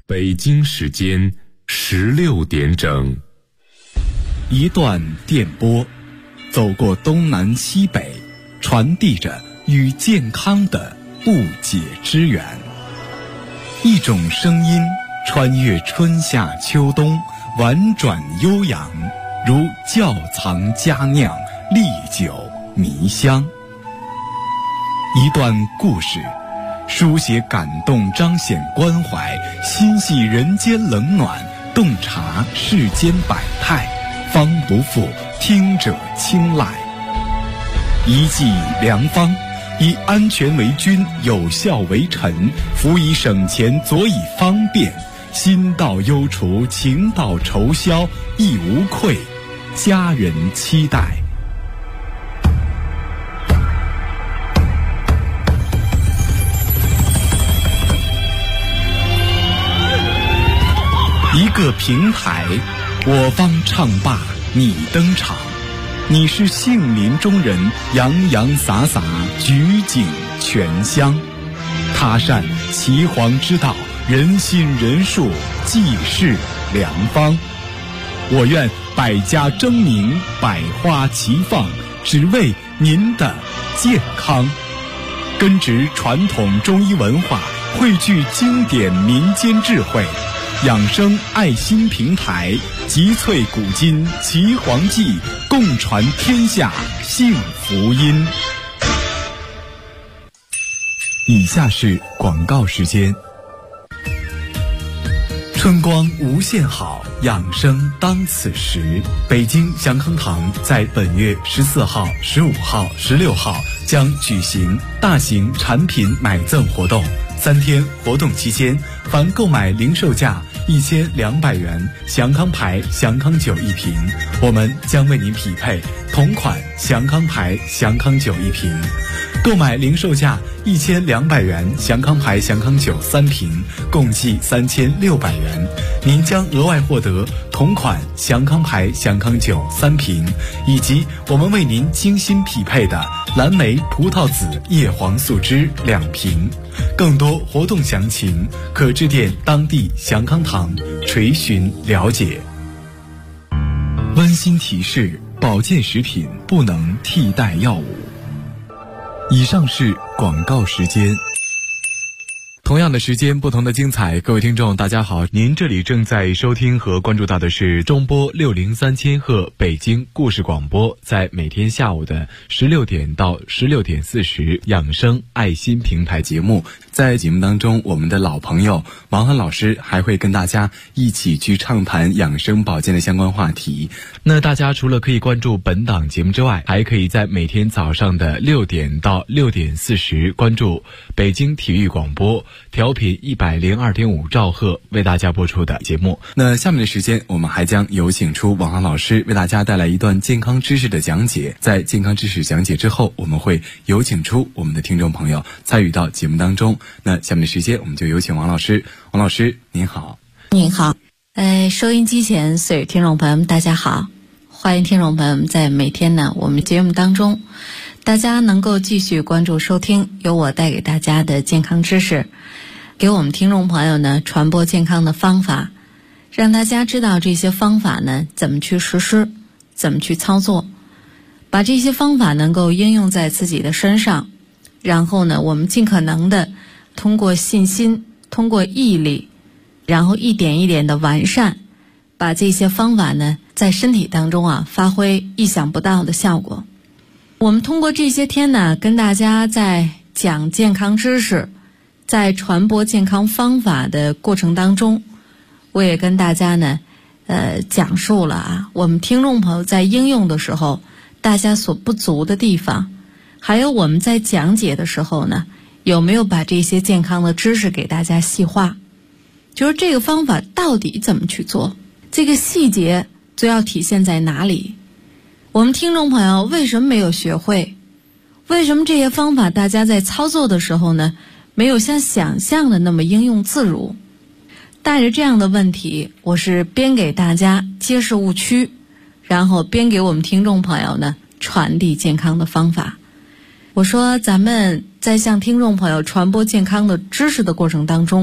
北京时间16点整， 一段电波，走过东南西北，传递着与健康的不解之缘。一种声音穿越春夏秋冬，婉转悠扬，如窖藏佳酿，历久弥香。一段故事，书写感动，彰显关怀，心系人间冷暖，洞察世间百态，方不负听者青睐。一剂良方，以安全为君，有效为臣，辅以省钱，佐以方便，心到忧除，情到愁消，亦无愧，家人期待。一个平台，我方唱罢你登场，你是杏林中人，洋洋洒洒，举景全香。他善岐黄之道，人心人术，济世良方。我愿百家争鸣，百花齐放，只为您的健康。根植传统中医文化，汇聚经典民间智慧，养生爱心平台，集萃古今岐黄记，共传天下幸福音。以下是广告时间。春光无限好，养生当此时。北京祥康堂在本月14号、15号、16号将举行大型产品买赠活动。3天活动期间，凡购买零售价1200元祥康牌祥康酒一瓶，我们将为您匹配同款祥康牌祥康酒一瓶。购买零售价1200元祥康牌祥康酒3瓶，共计3600元，您将额外获得同款祥康牌祥康酒3瓶，以及我们为您精心匹配的蓝莓葡萄籽叶黄素汁2瓶。更多活动详情可致电当地祥康堂垂询了解。温馨提示：保健食品不能替代药物。以上是广告时间。同样的时间，不同的精彩。各位听众大家好，您这里正在收听和关注到的是中波603千赫北京故事广播，在每天下午的16点到16点40养生爱心平台节目。在节目当中，我们的老朋友王涵老师还会跟大家一起去畅谈养生保健的相关话题。那大家除了可以关注本档节目之外，还可以在每天早上的6点到6点40关注北京体育广播调频102.5兆赫为大家播出的节目。那下面的时间，我们还将有请出王涵老师为大家带来一段健康知识的讲解。在健康知识讲解之后，我们会有请出我们的听众朋友参与到节目当中。那下面的时间，我们就有请王老师。王老师您好。 您好。收音机前所有听众朋友们大家好，欢迎听众朋友们在每天呢我们节目当中，大家能够继续关注收听由我带给大家的健康知识，给我们听众朋友呢传播健康的方法，让大家知道这些方法呢怎么去实施，怎么去操作，把这些方法能够应用在自己的身上，然后呢我们尽可能的通过信心，通过毅力，然后一点一点的完善，把这些方法呢在身体当中发挥意想不到的效果。我们通过这些天呢跟大家在讲健康知识，在传播健康方法的过程当中，我也跟大家呢讲述了我们听众朋友在应用的时候大家所不足的地方，还有我们在讲解的时候呢有没有把这些健康的知识给大家细化，就是这个方法到底怎么去做，这个细节就要体现在哪里。我们听众朋友为什么没有学会，为什么这些方法大家在操作的时候呢没有像想象的那么应用自如。带着这样的问题，我是边给大家揭示误区，然后边给我们听众朋友呢传递健康的方法。我说咱们在向听众朋友传播健康的知识的过程当中，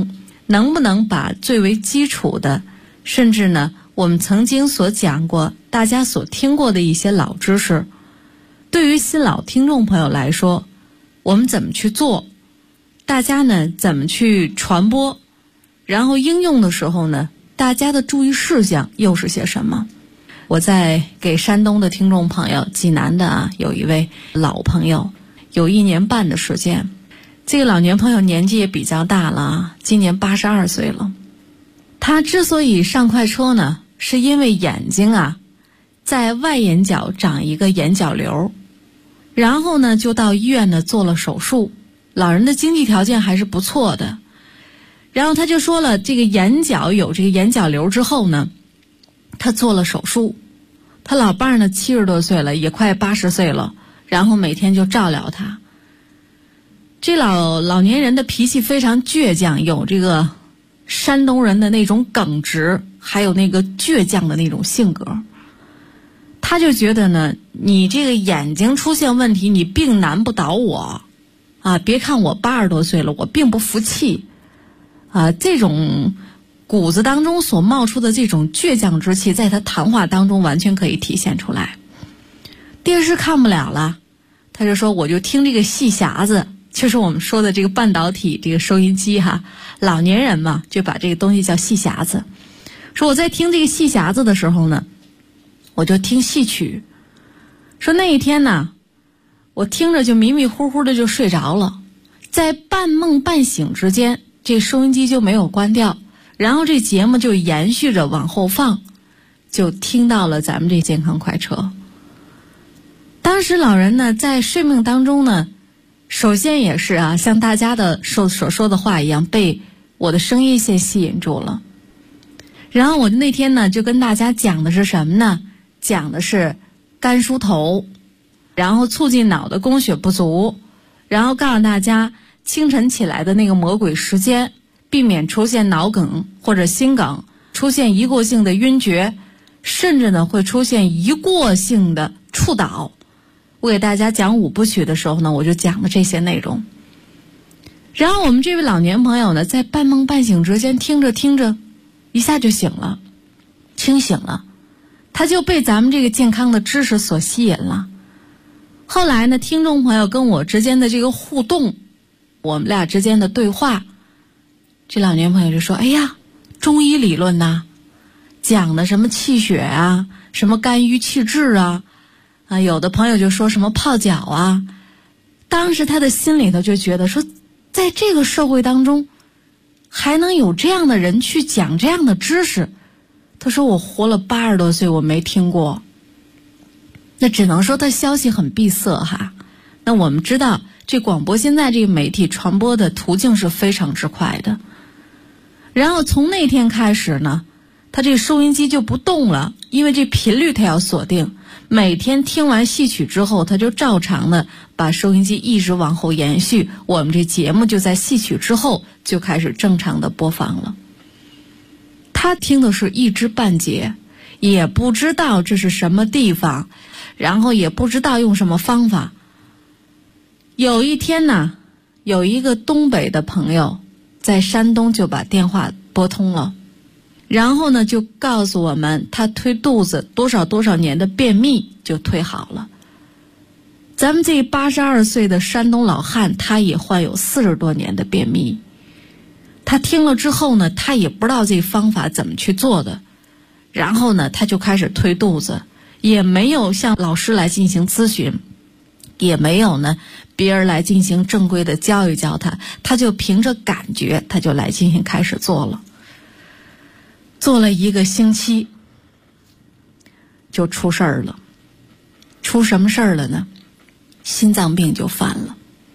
能不能把最为基础的，甚至呢我们曾经所讲过大家所听过的一些老知识，对于新老听众朋友来说，我们怎么去做，大家呢怎么去传播，然后应用的时候呢大家的注意事项又是些什么。我在给山东的听众朋友，济南的有一位老朋友，有1年半的时间，这个老年朋友年纪也比较大了，今年82岁了。他之所以上快车呢，是因为眼睛在外眼角长一个眼角瘤，然后呢就到医院呢做了手术。老人的经济条件还是不错的，然后他就说了，这个眼角有这个眼角瘤之后呢，他做了手术。他老伴儿呢70多岁了，也快80岁了，然后每天就照料他。这老年人的脾气非常倔强，有这个山东人的那种耿直，还有那个倔强的那种性格。他就觉得呢，你这个眼睛出现问题，你并难不倒我别看我80多岁了，我并不服气这种骨子当中所冒出的这种倔强之气，在他谈话当中完全可以体现出来。电视看不了了，他就说我就听这个细匣子，就是我们说的这个半导体这个收音机老年人嘛，就把这个东西叫细匣子。说我在听这个细匣子的时候呢，我就听戏曲。说那一天呢，我听着就迷迷糊糊的就睡着了，在半梦半醒之间，这收音机就没有关掉，然后这节目就延续着往后放，就听到了咱们这健康快车。当时老人呢在睡梦当中呢，首先也是像大家的所说的话一样，被我的声音先吸引住了。然后我那天呢就跟大家讲的是什么呢？讲的是肝梳头，然后促进脑的供血不足，然后告诉大家清晨起来的那个魔鬼时间，避免出现脑梗或者心梗，出现一过性的晕厥，甚至呢会出现一过性的触倒。我给大家讲5部曲的时候呢，我就讲了这些内容。然后我们这位老年朋友呢，在半梦半醒之间听着听着，一下就醒了，清醒了，他就被咱们这个健康的知识所吸引了。后来呢，听众朋友跟我之间的这个互动，我们俩之间的对话，这老年朋友就说，哎呀，中医理论讲的什么气血什么肝郁气滞有的朋友就说什么泡脚当时他的心里头就觉得说，在这个社会当中还能有这样的人去讲这样的知识，他说我活了80多岁我没听过。那只能说他消息很闭塞那我们知道这广播现在这个媒体传播的途径是非常之快的。然后从那天开始呢，他这个收音机就不动了，因为这频率他要锁定，每天听完戏曲之后，他就照常的把收音机一直往后延续，我们这节目就在戏曲之后就开始正常的播放了。他听的是一知半解，也不知道这是什么地方，然后也不知道用什么方法。有一天呢，有一个东北的朋友在山东就把电话拨通了，然后呢就告诉我们，他推肚子多少多少年的便秘就推好了。咱们这82岁的山东老汉，他也患有40多年的便秘。他听了之后呢，他也不知道这方法怎么去做的，然后呢他就开始推肚子，也没有向老师来进行咨询，也没有呢别人来进行正规的教一教他，他就凭着感觉他就来进行开始做了。做了1个星期就出事儿了。出什么事儿了呢？心脏病就犯了。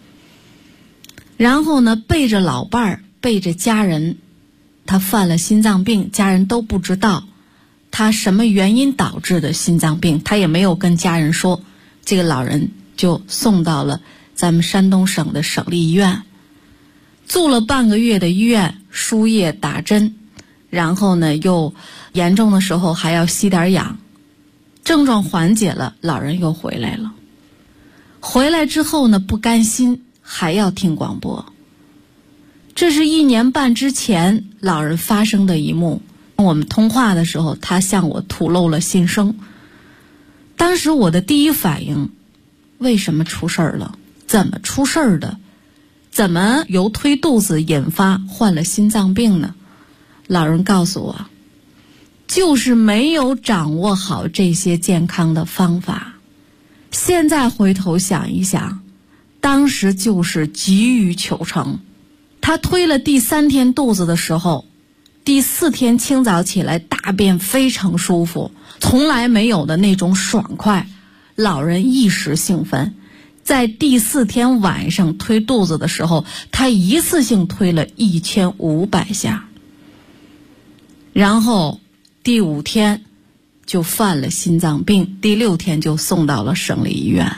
然后呢，背着老伴儿，背着家人，他犯了心脏病，家人都不知道他什么原因导致的心脏病，他也没有跟家人说。这个老人就送到了咱们山东省的省立医院，住了半个月的医院，输液打针，然后呢又严重的时候还要吸点氧。症状缓解了，老人又回来了。回来之后呢，不甘心，还要听广播。 这是1年半之前老人发生的一幕。我们通话的时候，他向我吐露了心声。当时我的第一反应，为什么出事儿了？怎么出事儿的？怎么由推肚子引发患了心脏病呢？老人告诉我，就是没有掌握好这些健康的方法。现在回头想一想，当时就是急于求成。他推了第3天肚子的时候，第4天清早起来大便非常舒服，从来没有的那种爽快，老人一时兴奋。在第4天晚上推肚子的时候，他一次性推了1500下，然后第5天就犯了心脏病，第6天就送到了省立医院。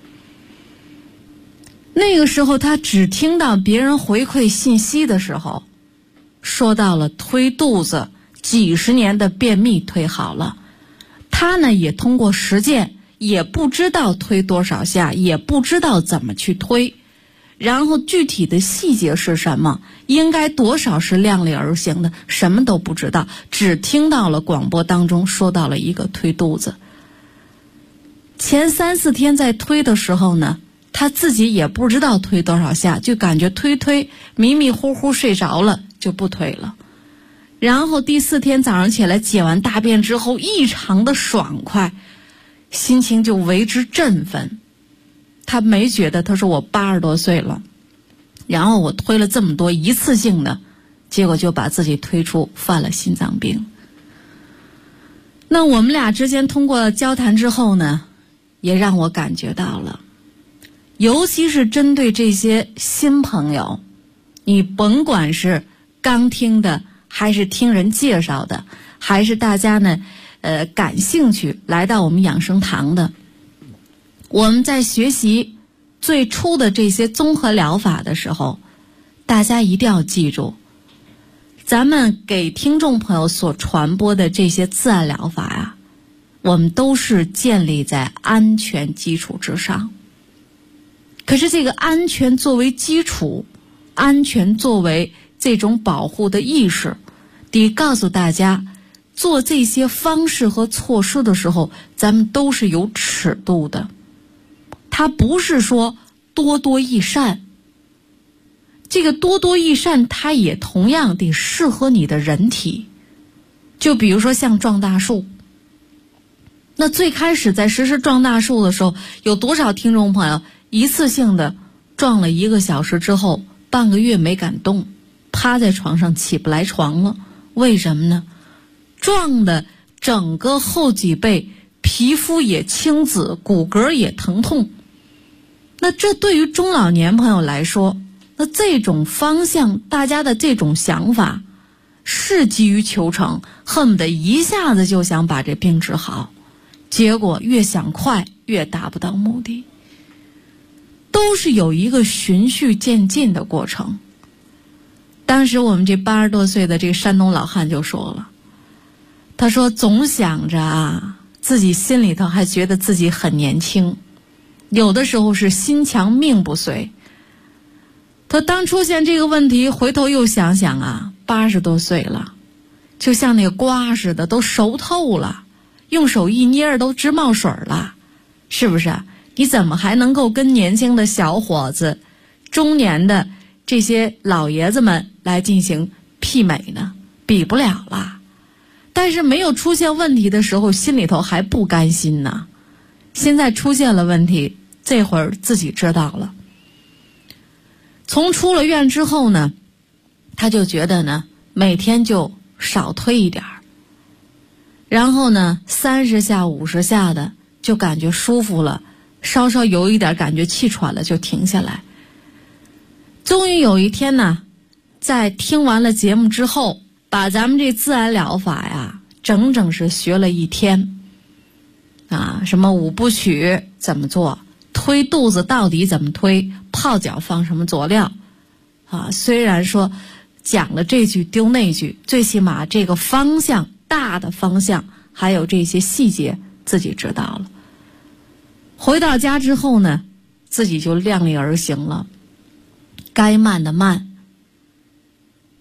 那个时候他只听到别人回馈信息的时候，说到了推肚子几十年的便秘推好了，他呢也通过实践，也不知道推多少下，也不知道怎么去推，然后具体的细节是什么，应该多少是量力而行的，什么都不知道，只听到了广播当中说到了一个推肚子。前3、4天在推的时候呢，他自己也不知道推多少下，就感觉推迷迷糊糊睡着了，就不推了。然后第4天早上起来解完大便之后，异常的爽快，心情就为之振奋。他没觉得，他说我80多岁了，然后我推了这么多一次性的，结果就把自己推出犯了心脏病。那我们俩之间通过交谈之后呢，也让我感觉到了，尤其是针对这些新朋友，你甭管是刚听的，还是听人介绍的，还是大家呢感兴趣来到我们养生堂的，我们在学习最初的这些综合疗法的时候，大家一定要记住，咱们给听众朋友所传播的这些自然疗法啊，我们都是建立在安全基础之上。可是这个安全作为基础，安全作为这种保护的意识，得告诉大家，做这些方式和措施的时候，咱们都是有尺度的。它不是说多多益善，这个多多益善它也同样得适合你的人体。就比如说像撞大树，那最开始在实施撞大树的时候，有多少听众朋友一次性的撞了1个小时之后，半个月没敢动，趴在床上起不来床了？为什么呢？撞的整个后脊背皮肤也青紫，骨骼也疼痛。那这对于中老年朋友来说，那这种方向，大家的这种想法是急于求成，恨不得一下子就想把这病治好，结果越想快越达不到目的，都是有一个循序渐进的过程。当时我们这80多岁的这个山东老汉就说了，他说总想着啊，自己心里头还觉得自己很年轻，有的时候是心强命不随。他当出现这个问题，回头又想想啊，80多岁了，就像那个瓜似的，都熟透了，用手一捏都直冒水了，是不是？你怎么还能够跟年轻的小伙子、中年的这些老爷子们来进行媲美呢？比不了了。但是没有出现问题的时候，心里头还不甘心呢。现在出现了问题，这会儿自己知道了。从出了院之后呢，他就觉得呢，每天就少推一点，然后呢30下50下的就感觉舒服了，稍稍有一点感觉气喘了就停下来。终于有一天呢，在听完了节目之后，把咱们这自然疗法呀整整是学了1天啊，什么5部曲怎么做，推肚子到底怎么推，泡脚放什么佐料啊。虽然说讲了这句丢那句，最起码这个方向，大的方向还有这些细节自己知道了。回到家之后呢，自己就量力而行了，该慢的慢，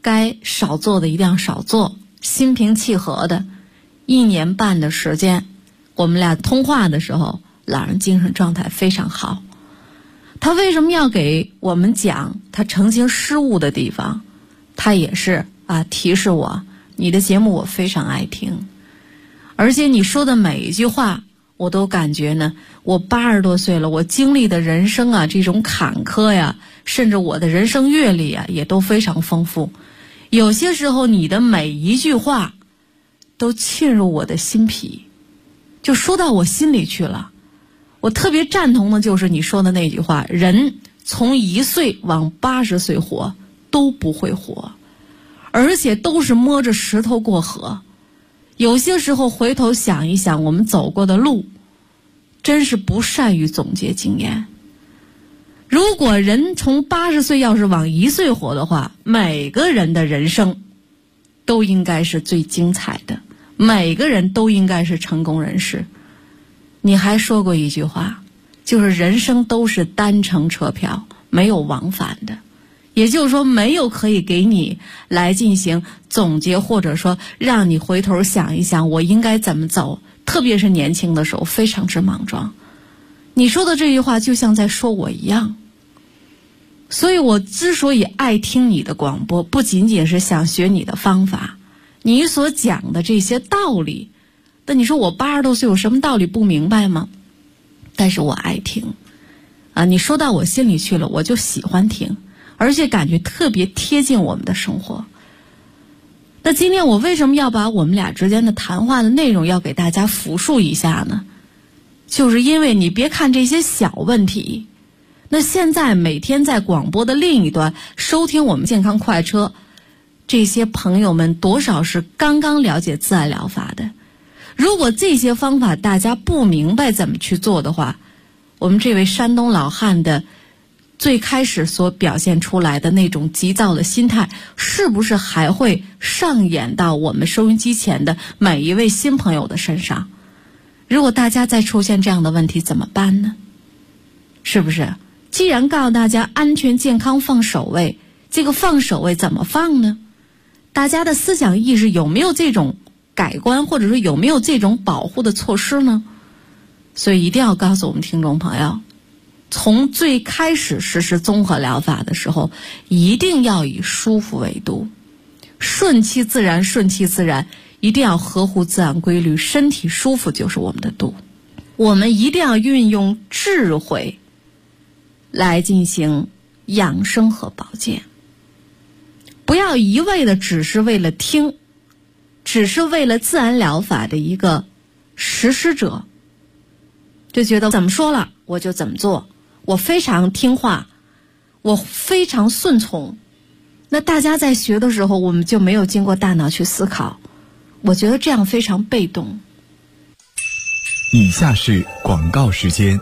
该少做的一定要少做，心平气和的1年半的时间，我们俩通话的时候，老人精神状态非常好。他为什么要给我们讲他曾经失误的地方？他也是提示我，你的节目我非常爱听，而且你说的每一句话我都感觉呢，我80多岁了，我经历的人生这种坎坷呀，甚至我的人生阅历也都非常丰富。有些时候你的每一句话都沁入我的心脾，就说到我心里去了。我特别赞同的就是你说的那句话，人从1岁往80岁活都不会活，而且都是摸着石头过河。有些时候回头想一想，我们走过的路真是不善于总结经验。如果人从80岁要是往1岁活的话，每个人的人生都应该是最精彩的，每个人都应该是成功人士。你还说过一句话，就是人生都是单程车票，没有往返的。也就是说，没有可以给你来进行总结，或者说让你回头想一想我应该怎么走，特别是年轻的时候非常之莽撞。你说的这句话就像在说我一样。所以我之所以爱听你的广播，不仅仅是想学你的方法，你所讲的这些道理，那你说我80多岁有什么道理不明白吗？但是我爱听你说到我心里去了，我就喜欢听，而且感觉特别贴近我们的生活。那今天我为什么要把我们俩之间的谈话的内容要给大家复述一下呢？就是因为你别看这些小问题，那现在每天在广播的另一端收听我们健康快车，这些朋友们多少是刚刚了解自然疗法的。如果这些方法大家不明白怎么去做的话，我们这位山东老汉的最开始所表现出来的那种急躁的心态，是不是还会上演到我们收音机前的每一位新朋友的身上？如果大家再出现这样的问题怎么办呢？是不是？既然告诉大家安全健康放首位，这个放首位怎么放呢？大家的思想意识有没有这种改观，或者说有没有这种保护的措施呢？所以一定要告诉我们听众朋友，从最开始实施综合疗法的时候，一定要以舒服为度，顺其自然，顺其自然，一定要合乎自然规律，身体舒服就是我们的度。我们一定要运用智慧来进行养生和保健，不要一味的只是为了听，只是为了自然疗法的一个实施者，就觉得怎么说了我就怎么做，我非常听话，我非常顺从。那大家在学的时候，我们就没有经过大脑去思考，我觉得这样非常被动。 以下是广告时间。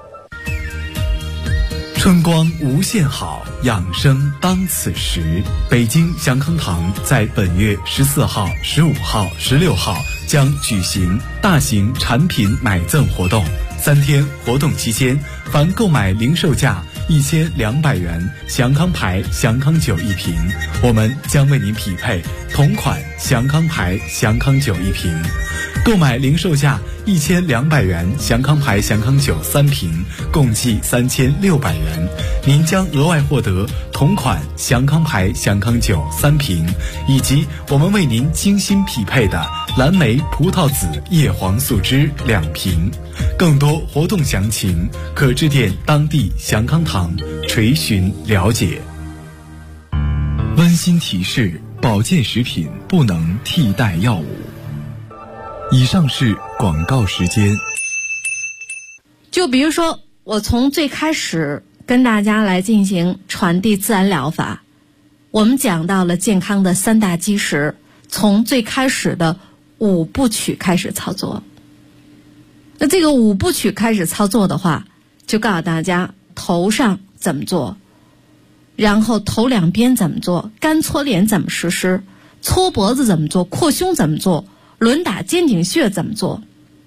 春光无限好，养生当此时。北京祥康堂在本月14号、15号、16号将举行大型产品买赠活动。3天活动期间，凡购买零售价1200元祥康牌祥康酒一瓶，我们将为您匹配同款祥康牌祥康酒一瓶。购买零售价1200元祥康牌祥康酒3瓶，共计3600元，您将额外获得同款祥康牌祥康酒3瓶，以及我们为您精心匹配的蓝莓葡萄籽叶黄素汁2瓶。更多活动详情可致电当地祥康堂垂询了解。温馨提示：保健食品不能替代药物。以上是广告时间。 就比如说，我从最开始跟大家来进行传递自然疗法，我们讲到了健康的3大基石，从最开始的5部曲开始操作。那这个5部曲开始操作的话，就告诉大家头上怎么做，然后头2边怎么做，干搓脸怎么实施，搓脖子怎么做，扩胸怎么做，轮打肩颈穴怎么做。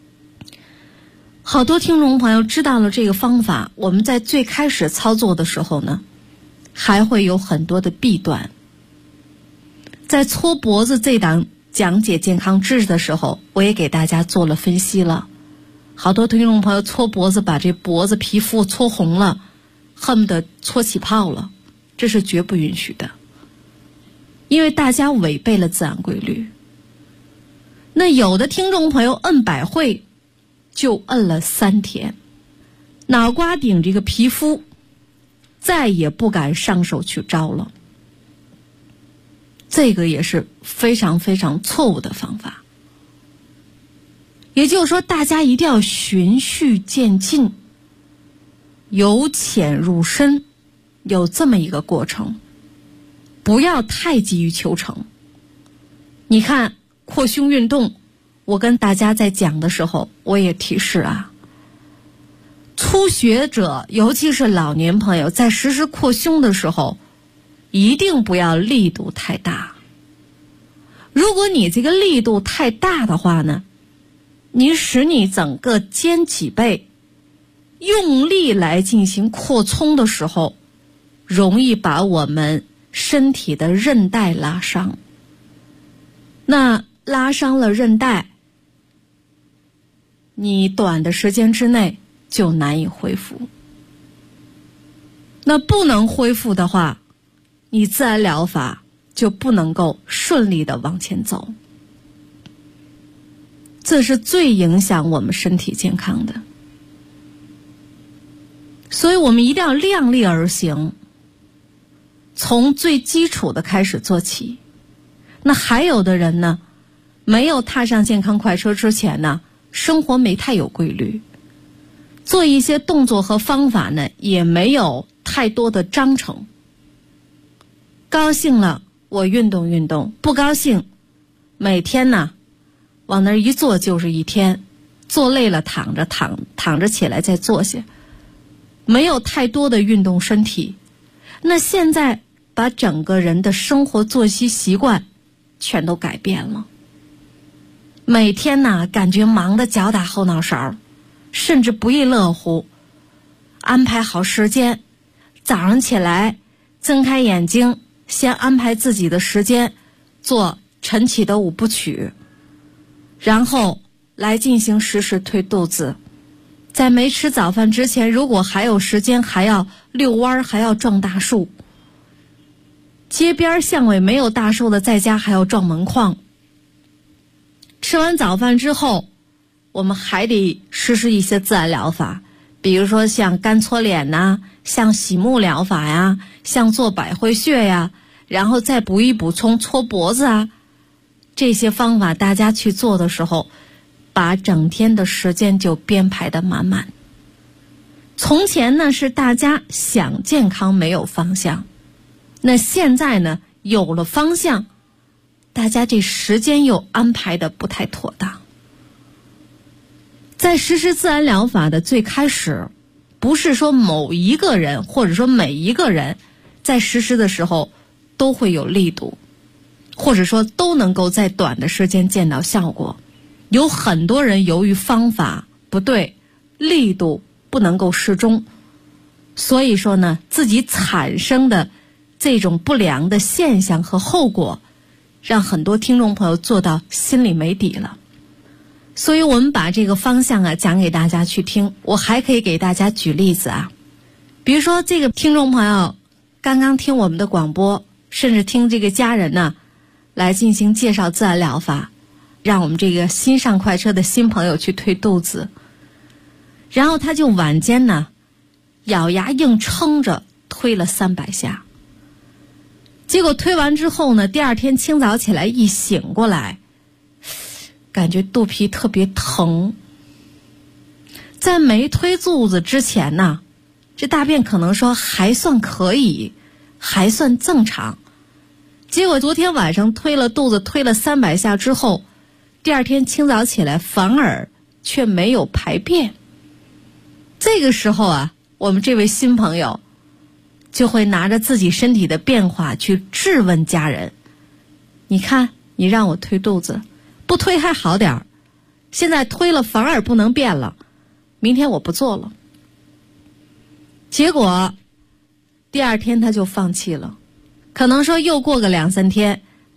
好多听众朋友知道了这个方法，我们在最开始操作的时候呢，还会有很多的弊端。 在搓脖子这档讲解健康知识的时候，我也给大家做了分析了。好多听众朋友搓脖子把这脖子皮肤搓红了，恨不得搓起泡了，这是绝不允许的，因为大家违背了自然规律。那有的听众朋友摁百会就摁了3天，脑瓜顶这个皮肤再也不敢上手去招了，这个也是非常非常错误的方法。也就是说，大家一定要循序渐进，由浅入深，有这么一个过程，不要太急于求成。你看扩胸运动，我跟大家在讲的时候，我也提示啊，初学者尤其是老年朋友在实施扩胸的时候，一定不要力度太大。如果你这个力度太大的话呢，你使你整个肩脊背用力来进行扩充的时候，容易把我们身体的韧带拉伤。那拉伤了韧带，你短的时间之内就难以恢复。那不能恢复的话，你自然疗法就不能够顺利的往前走。这是最影响我们身体健康的。所以我们一定要量力而行，从最基础的开始做起。那还有的人呢，没有踏上健康快车之前呢，生活没太有规律，做一些动作和方法呢，也没有太多的章程。高兴了我运动运动，不高兴每天呢往那儿一坐就是一天，坐累了躺着起来再坐下，没有太多的运动身体。那现在把整个人的生活作息习惯全都改变了，每天呢感觉忙得脚打后脑勺，甚至不亦乐乎。安排好时间，早上起来睁开眼睛，先安排自己的时间做晨起的5部曲，然后来进行实时推肚子。在没吃早饭之前，如果还有时间，还要遛弯，还要撞大树。街边巷尾没有大树的，在家还要撞门框。吃完早饭之后，我们还得实施一些自然疗法，比如说像干搓脸呐，像洗目疗法呀，像做百会穴呀，然后再补充搓脖子啊。这些方法大家去做的时候，把整天的时间就编排得满满。从前呢是大家想健康没有方向，那现在呢有了方向，大家这时间又安排得不太妥当。在实施自然疗法的最开始，不是说某一个人或者说每一个人在实施的时候都会有力度，或者说都能够在短的时间见到效果。有很多人由于方法不对，力度不能够适中，所以说呢，自己产生的这种不良的现象和后果，让很多听众朋友做到心里没底了。所以我们把这个方向啊讲给大家去听。我还可以给大家举例子啊，比如说这个听众朋友刚刚听我们的广播，甚至听这个家人呢来进行介绍自然疗法，让我们这个新上快车的新朋友去推肚子，然后他就晚间呢咬牙硬撑着推了300下，结果推完之后呢，第二天清早起来一醒过来，感觉肚皮特别疼。在没推肚子之前呢，这大便可能说还算可以，还算正常，结果昨天晚上推了肚子，推了300下之后，第二天清早起来反而却没有排便。这个时候啊，我们这位新朋友就会拿着自己身体的变化去质问家人，你看你让我推肚子，不推还好点儿，现在推了反而不能便了，明天我不做了。结果第二天他就放弃了，可能说又过个2-3天，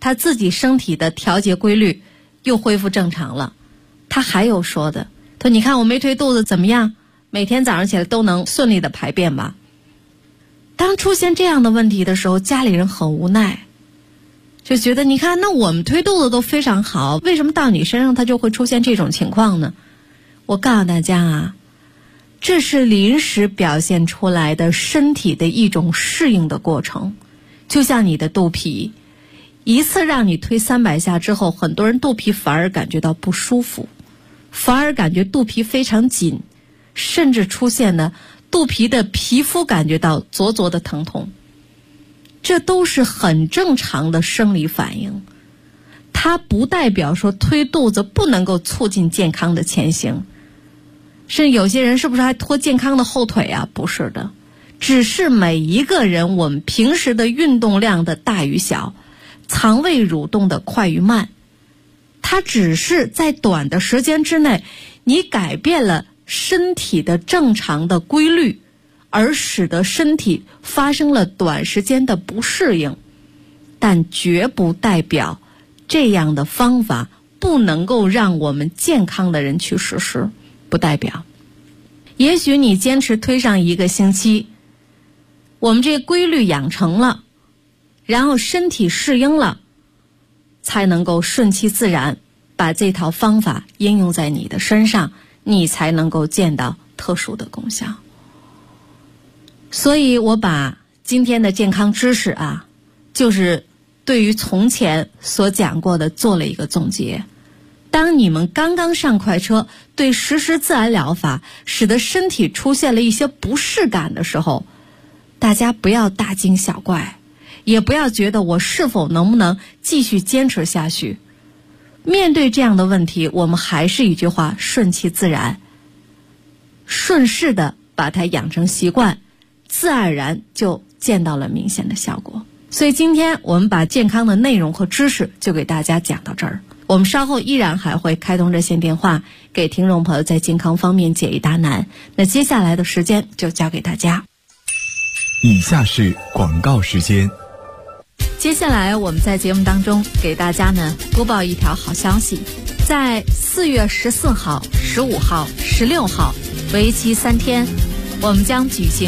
他自己身体的调节规律又恢复正常了。他还有说的，他说你看我没推肚子怎么样，每天早上起来都能顺利的排便吧。当出现这样的问题的时候，家里人很无奈，就觉得你看那我们推肚子都非常好，为什么到你身上它就会出现这种情况呢？我告诉大家啊，这是临时表现出来的身体的一种适应的过程。就像你的肚皮，一次让你推300下之后，很多人肚皮反而感觉到不舒服，反而感觉肚皮非常紧，甚至出现了肚皮的皮肤感觉到灼灼的疼痛。这都是很正常的生理反应，它不代表说推肚子不能够促进健康的前行。甚至有些人是不是还拖健康的后腿啊？不是的，只是每一个人我们平时的运动量的大与小，肠胃蠕动的快与慢，它只是在短的时间之内，你改变了身体的正常的规律，而使得身体发生了短时间的不适应，但绝不代表这样的方法不能够让我们健康的人去实施，不代表。也许你坚持推上1个星期，我们这个规律养成了，然后身体适应了，才能够顺其自然把这套方法应用在你的身上，你才能够见到特殊的功效。所以我把今天的健康知识啊，就是对于从前所讲过的做了一个总结。当你们刚刚上快车，对实施自然疗法使得身体出现了一些不适感的时候，大家不要大惊小怪，也不要觉得我是否能不能继续坚持下去。面对这样的问题，我们还是一句话，顺其自然，顺势的把它养成习惯，自然而然就见到了明显的效果。所以今天我们把健康的内容和知识就给大家讲到这儿。我们稍后依然还会开通热线电话，给听众朋友在健康方面解疑答难。那接下来的时间就交给大家。 以下是广告时间。 接下来我们在节目当中给大家呢播报一条好消息，在4月14号、15号、16号为期3天，我们将举行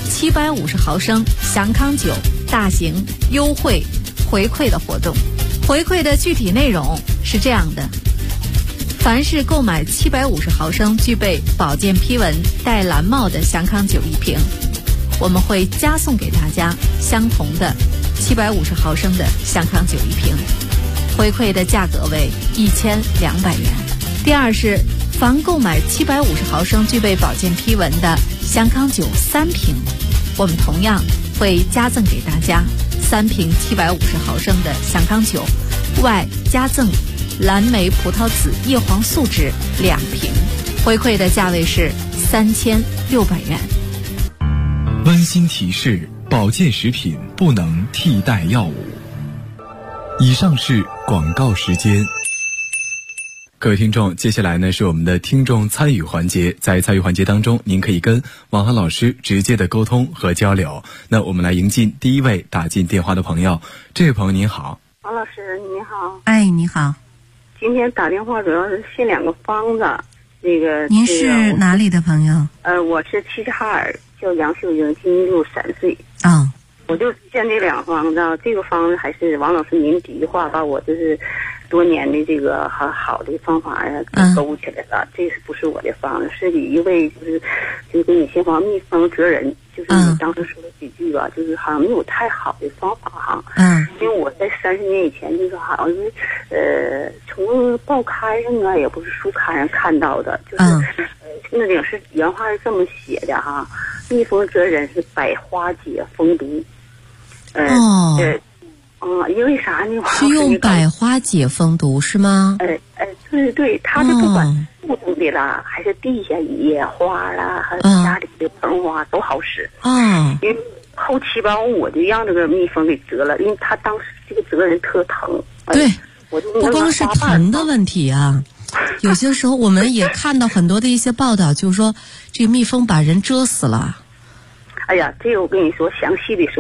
750毫升祥康酒大型优惠回馈的活动。回馈的具体内容是这样的：凡是购买750毫升具备保健批文带蓝帽的祥康酒1瓶，我们会加送给大家相同的750毫升的祥康酒1瓶，回馈的价格为1200元。第二是，凡购买750毫升具备保健批文的祥康酒3瓶，我们同样会加赠给大家3瓶750毫升的祥康酒，外加赠蓝莓葡萄籽叶黄素酯2瓶，回馈的价位是3600元。 温馨提示：保健食品不能替代药物。以上是广告时间。各位听众，接下来呢是我们的听众参与环节。在参与环节当中，您可以跟王涵老师直接的沟通和交流。那我们来迎进第一位打进电话的朋友。这位朋友您好。 王老师你好。 哎，你好。 今天打电话主要是献2个方子。 您是哪里的朋友？ 我是齐齐哈尔，叫杨秀英，今年63岁。 哦。 我就献这2方子，这个方子还是王老师您几句话把我就是多年的这个好的方法呀给勾起来了。这是不是我的方子？是一位就是给你先方蜜蜂责人，就是你当时说了几句吧，就是好像没有太好的方法哈。因为我在30年以前就是好像是从报刊上啊，也不是书刊上看到的，就是那顶是原话是这么写的哈：蜜蜂责人是百花解蜂毒。因为啥呢？ 是用百花解蜂毒是吗？ 对，它是不管树上的啦，还是地下野花啦，还是家里的盆花都好使。因为后期吧，我就让这个蜜蜂给蛰了，因为他当时这个蛰人特疼。 对，不光是疼的问题啊，有些时候我们也看到很多的一些报道，就是说这个蜜蜂把人蛰死了。 哎呀，这个我跟你说，详细的说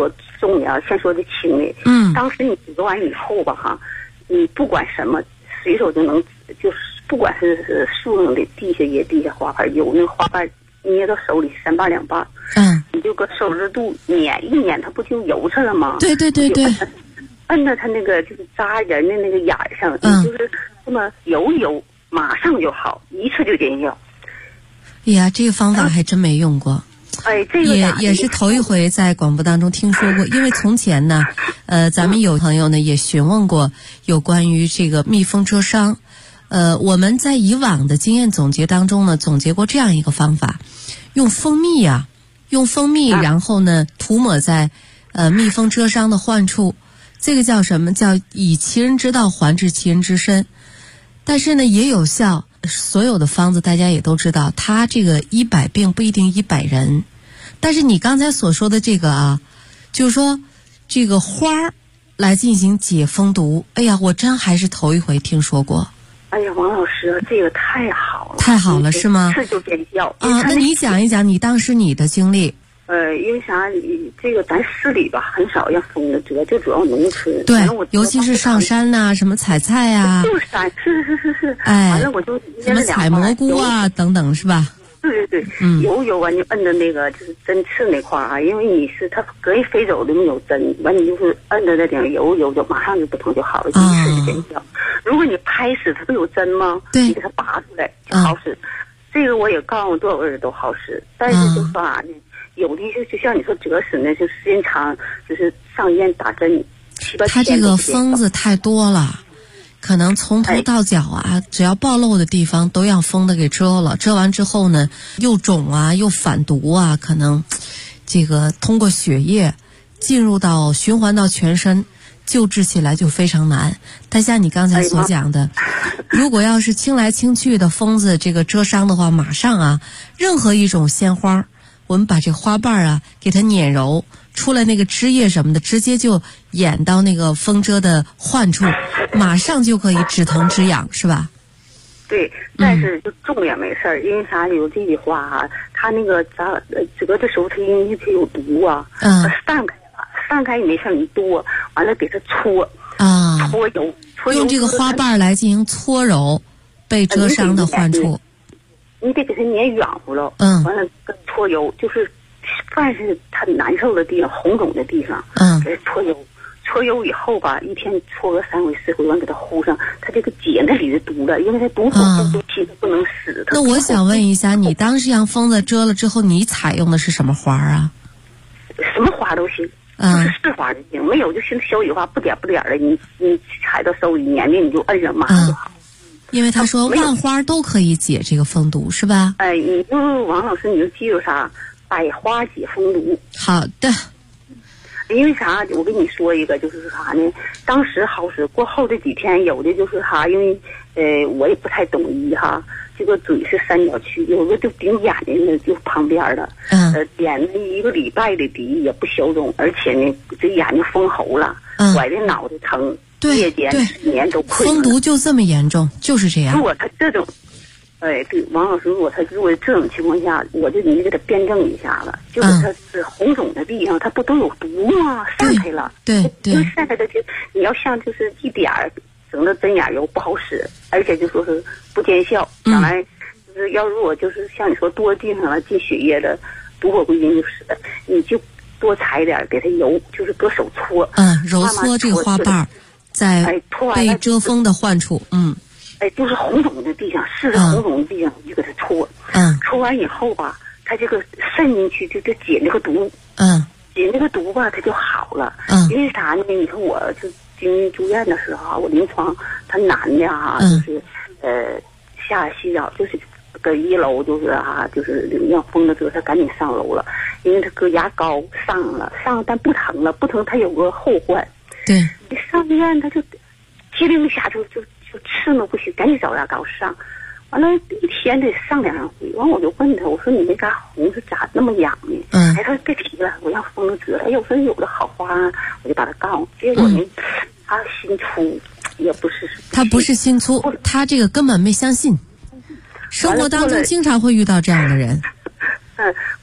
重的啊，先说的轻的。当时你折完以后吧哈，你不管什么，随手就能，就是不管是树上的、地下也地下花瓣，有那个花瓣捏到手里3瓣2瓣，你就搁手指肚捻一捻，它不就油上了吗？ 对对对对。 摁着它那个就是扎人的那个眼上，你就是这么揉一揉，马上就好，一次就见效。 哎呀，这个方法还真没用过。 哎，这个也是头一回在广播当中听说过。因为从前呢，咱们有朋友呢也询问过有关于这个蜜蜂蛰伤。我们在以往的经验总结当中呢，总结过这样一个方法：用蜂蜜然后呢涂抹在蜜蜂蛰伤的患处。这个叫什么？叫以其人之道还治其人之身。但是呢也有效。所有的方子大家也都知道，它这个医百病不一定医百人。但是你刚才所说的这个啊，就是说这个花来进行解蜂毒，哎呀，我真还是头一回听说过。 哎呀，王老师，这个太好了， 太好了，是吗？ 这就见效啊！那你讲一讲你当时你的经历。 因为啥？这个咱市里吧很少让蜂子蛰，就主要农村。 对，尤其是上山呐，什么采菜啊。 就是山，是。 哎， 完了我就什么采蘑菇啊等等，是吧？ 对，油完就摁着那个就是针刺那块啊，因为你是它隔一飞走的没有针，完你就是摁着那点油就马上就不疼就好了，一次就见效。如果你拍死它不有针吗？ 对， 你给它拔出来就好使。这个我也告诉多少个人都好使，但是就说啥呢？有的就像你说折死呢，就时间长，就是上医院打针7-8天。 他这个疯子太多了，可能从头到脚啊，只要暴露的地方都让疯子给蛰了。蛰完之后呢，又肿啊，又反毒啊，可能这个通过血液进入到循环到全身，救治起来就非常难。但像你刚才所讲的，如果要是清来清去的疯子这个蛰伤的话，马上啊，任何一种鲜花。我们把这花瓣啊给它碾揉出来，那个汁液什么的直接就演到那个蜂蛰的患处，马上就可以止疼止痒，是吧？ 对，但是就重也没事儿，因为啥？有这句话啊，它那个蛰的时候它因为它有毒啊，它散开也没事，你多完了给它搓油， 用这个花瓣来进行搓揉被蛰伤的患处。 你得给它捏软乎了，完了跟搓油，就是凡是它难受的地方、红肿的地方，给它搓油。搓油以后吧，一天搓个3回4回，完给它糊上，它这个解那里的毒了，因为它毒气它不能死。 那我想问一下，你当时让疯子蛰了之后，你采用的是什么花啊？ 什么花都行，就是是花就行，没有就像小雨花不点的，你采到手里粘的你就摁上马上就好。 因为他说万花都可以解这个蜂毒，是吧？ 哎，你就王老师，你就记住啥？百花解蜂毒。 好的。 因为啥？我跟你说一个，就是啥呢？当时好使，过后这几天有的就是啥，因为我也不太懂医哈。这个嘴是3角区，有的就顶眼睛的，就旁边的。点了1个礼拜的滴也不消肿，而且呢，这眼睛封喉了，拐的脑袋疼。夜间年都困了。 蜂毒就这么严重，就是这样。 如果他这种，对，王老师，如果这种情况下，我就你给他辩证一下了，就是他是红肿的地方，他不都有毒吗？散开了， 对， 就散开的就你要像就是一点儿整的针眼油不好使，而且就说是不见效，将来就是要如果就是像你说多地方了进血液的毒火归经就是的，你就多采点给他油，就是搁手搓， 揉搓这个花瓣。在被蛰蜂的患处， 就是红肿的地方，是红肿的地方，你就给它搓，搓完以后吧，它这个渗进去就解那个毒，解那个毒吧，它就好了。因为啥呢？你看我就经住院的时候，我临床他男的哈，就是下洗澡就是搁1楼，就是领养蜂的时候，他赶紧上楼了，因为他搁牙膏上但不疼了，不疼他有个后患。 对， 你上医院他就机灵一下就刺挠不行，赶紧找牙膏上，完了一天得上2回。完我就问他，我说你那嘎红是咋那么痒呢？他说别提了，我让蜂子蛰了。我说有的好花，我就把他告诉。结果呢，他心粗，也不是。 他不是心粗，他这个根本没相信。生活当中经常会遇到这样的人。